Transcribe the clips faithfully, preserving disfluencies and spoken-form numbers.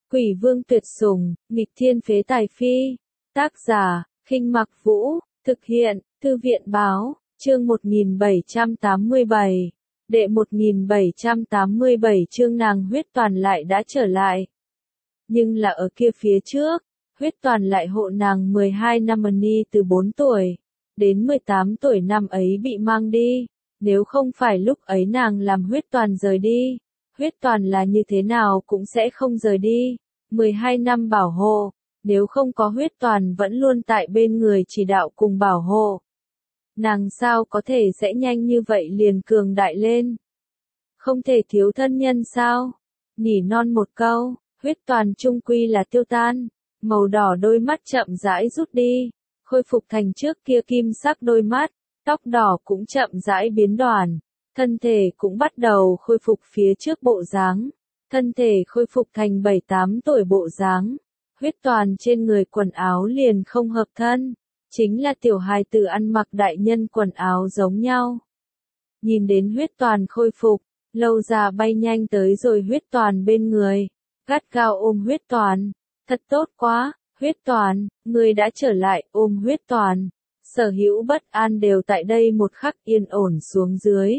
Quỷ vương tuyệt sủng, nghịch thiên phế tài phi. Tác giả, Khinh Mặc Vũ, thực hiện, Thư viện báo, chương một nghìn bảy trăm tám mươi bảy. Đệ một nghìn bảy trăm tám mươi bảy chương nàng huyết toàn lại đã trở lại. Nhưng là ở kia phía trước, huyết toàn lại hộ nàng mười hai năm ni từ bốn tuổi, đến mười tám tuổi năm ấy bị mang đi. Nếu không phải lúc ấy nàng làm huyết toàn rời đi, huyết toàn là như thế nào cũng sẽ không rời đi. mười hai năm bảo hộ, nếu không có huyết toàn vẫn luôn tại bên người chỉ đạo cùng bảo hộ. Nàng sao có thể sẽ nhanh như vậy liền cường đại lên? Không thể thiếu thân nhân sao? Nỉ non một câu, huyết toàn trung quy là tiêu tan, màu đỏ đôi mắt chậm rãi rút đi, khôi phục thành trước kia kim sắc đôi mắt, tóc đỏ cũng chậm rãi biến đoàn, thân thể cũng bắt đầu khôi phục phía trước bộ dáng, thân thể khôi phục thành bảy tám tuổi bộ dáng, huyết toàn trên người quần áo liền không hợp thân, chính là tiểu hài tử ăn mặc đại nhân quần áo giống nhau. Nhìn đến huyết toàn khôi phục, Lâu Già bay nhanh tới rồi huyết toàn bên người, gắt gao ôm huyết toàn, thật tốt quá, huyết toàn, ngươi đã trở lại, ôm huyết toàn. Sở hữu bất an đều tại đây một khắc yên ổn xuống dưới.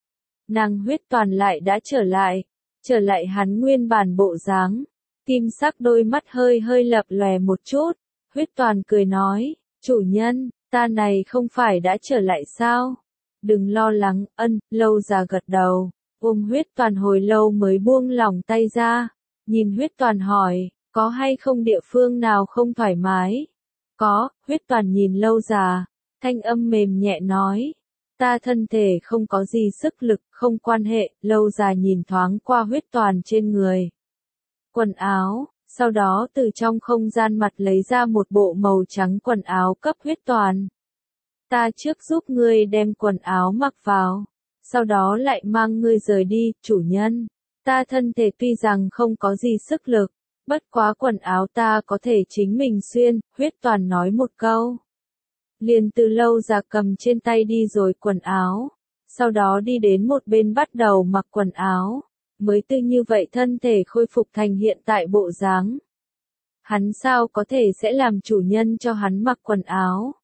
Nàng huyết toàn lại đã trở lại, trở lại hắn nguyên bản bộ dáng, kim sắc đôi mắt hơi hơi lập lòe một chút, huyết toàn cười nói, chủ nhân, ta này không phải đã trở lại sao? Đừng lo lắng, ân, Lâu Già gật đầu, ôm huyết toàn hồi lâu mới buông lỏng tay ra, nhìn huyết toàn hỏi, có hay không địa phương nào không thoải mái? Có, huyết toàn nhìn Lâu Già, thanh âm mềm nhẹ nói, ta thân thể không có gì sức lực, không quan hệ. Lâu Già nhìn thoáng qua huyết toàn trên người, quần áo, sau đó từ trong không gian mặt lấy ra một bộ màu trắng quần áo cấp huyết toàn. Ta trước giúp ngươi đem quần áo mặc vào, sau đó lại mang ngươi rời đi, chủ nhân. Ta thân thể tuy rằng không có gì sức lực, bất quá quần áo ta có thể chính mình xuyên, huyết toàn nói một câu. Liền từ Lâu Già cầm trên tay đi rồi quần áo, sau đó đi đến một bên bắt đầu mặc quần áo, mới từ như vậy thân thể khôi phục thành hiện tại bộ dáng. Hắn sao có thể sẽ làm chủ nhân cho hắn mặc quần áo?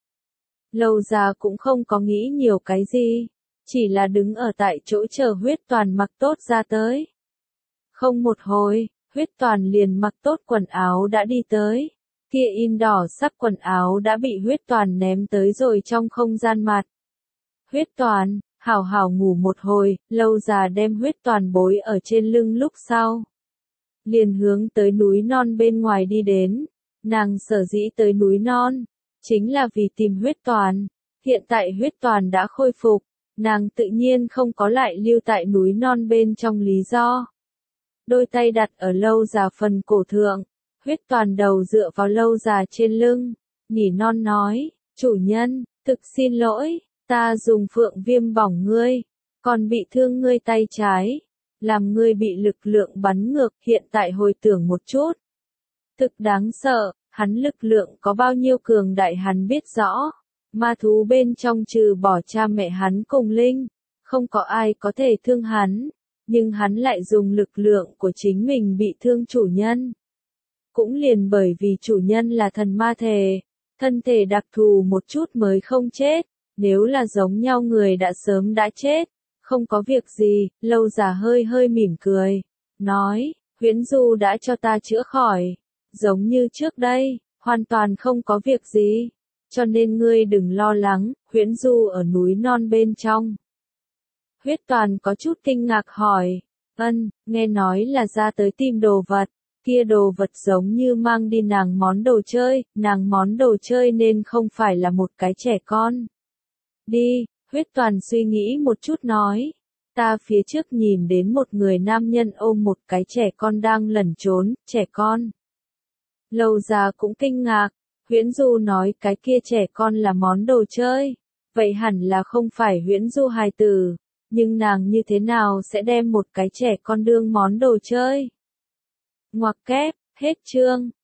Lâu Già cũng không có nghĩ nhiều cái gì, chỉ là đứng ở tại chỗ chờ huyết toàn mặc tốt ra tới. Không một hồi, huyết toàn liền mặc tốt quần áo đã đi tới. Kia in đỏ sắc quần áo đã bị huyết toàn ném tới rồi trong không gian mặt. Huyết toàn, hảo hảo ngủ một hồi, Lâu Già đem huyết toàn bối ở trên lưng lúc sau. Liền hướng tới núi non bên ngoài đi đến, nàng sở dĩ tới núi non, chính là vì tìm huyết toàn. Hiện tại huyết toàn đã khôi phục, nàng tự nhiên không có lại lưu tại núi non bên trong lý do. Đôi tay đặt ở Lâu Già phần cổ thượng. Huyết toàn đầu dựa vào Lâu Già trên lưng, nỉ non nói, chủ nhân, thực xin lỗi, ta dùng phượng viêm bỏng ngươi, còn bị thương ngươi tay trái, làm ngươi bị lực lượng bắn ngược, hiện tại hồi tưởng một chút. Thực đáng sợ, hắn lực lượng có bao nhiêu cường đại hắn biết rõ, ma thú bên trong trừ bỏ cha mẹ hắn cùng linh, không có ai có thể thương hắn, nhưng hắn lại dùng lực lượng của chính mình bị thương chủ nhân. Cũng liền bởi vì chủ nhân là thần ma thể, thân thể đặc thù một chút mới không chết, nếu là giống nhau người đã sớm đã chết, không có việc gì. Lâu Già hơi hơi mỉm cười, nói, huyễn du đã cho ta chữa khỏi, giống như trước đây, hoàn toàn không có việc gì, cho nên ngươi đừng lo lắng, huyễn du ở núi non bên trong. Huyết toàn có chút kinh ngạc hỏi, ân, nghe nói là ra tới tìm đồ vật. Kia đồ vật giống như mang đi nàng món đồ chơi, nàng món đồ chơi nên không phải là một cái trẻ con. Đi, huyết toàn suy nghĩ một chút nói, ta phía trước nhìn đến một người nam nhân ôm một cái trẻ con đang lẩn trốn, trẻ con. Lâu Già cũng kinh ngạc, huyễn du nói cái kia trẻ con là món đồ chơi, vậy hẳn là không phải huyễn du hài tử, nhưng nàng như thế nào sẽ đem một cái trẻ con đương món đồ chơi? Ngoặc kép, hết chương.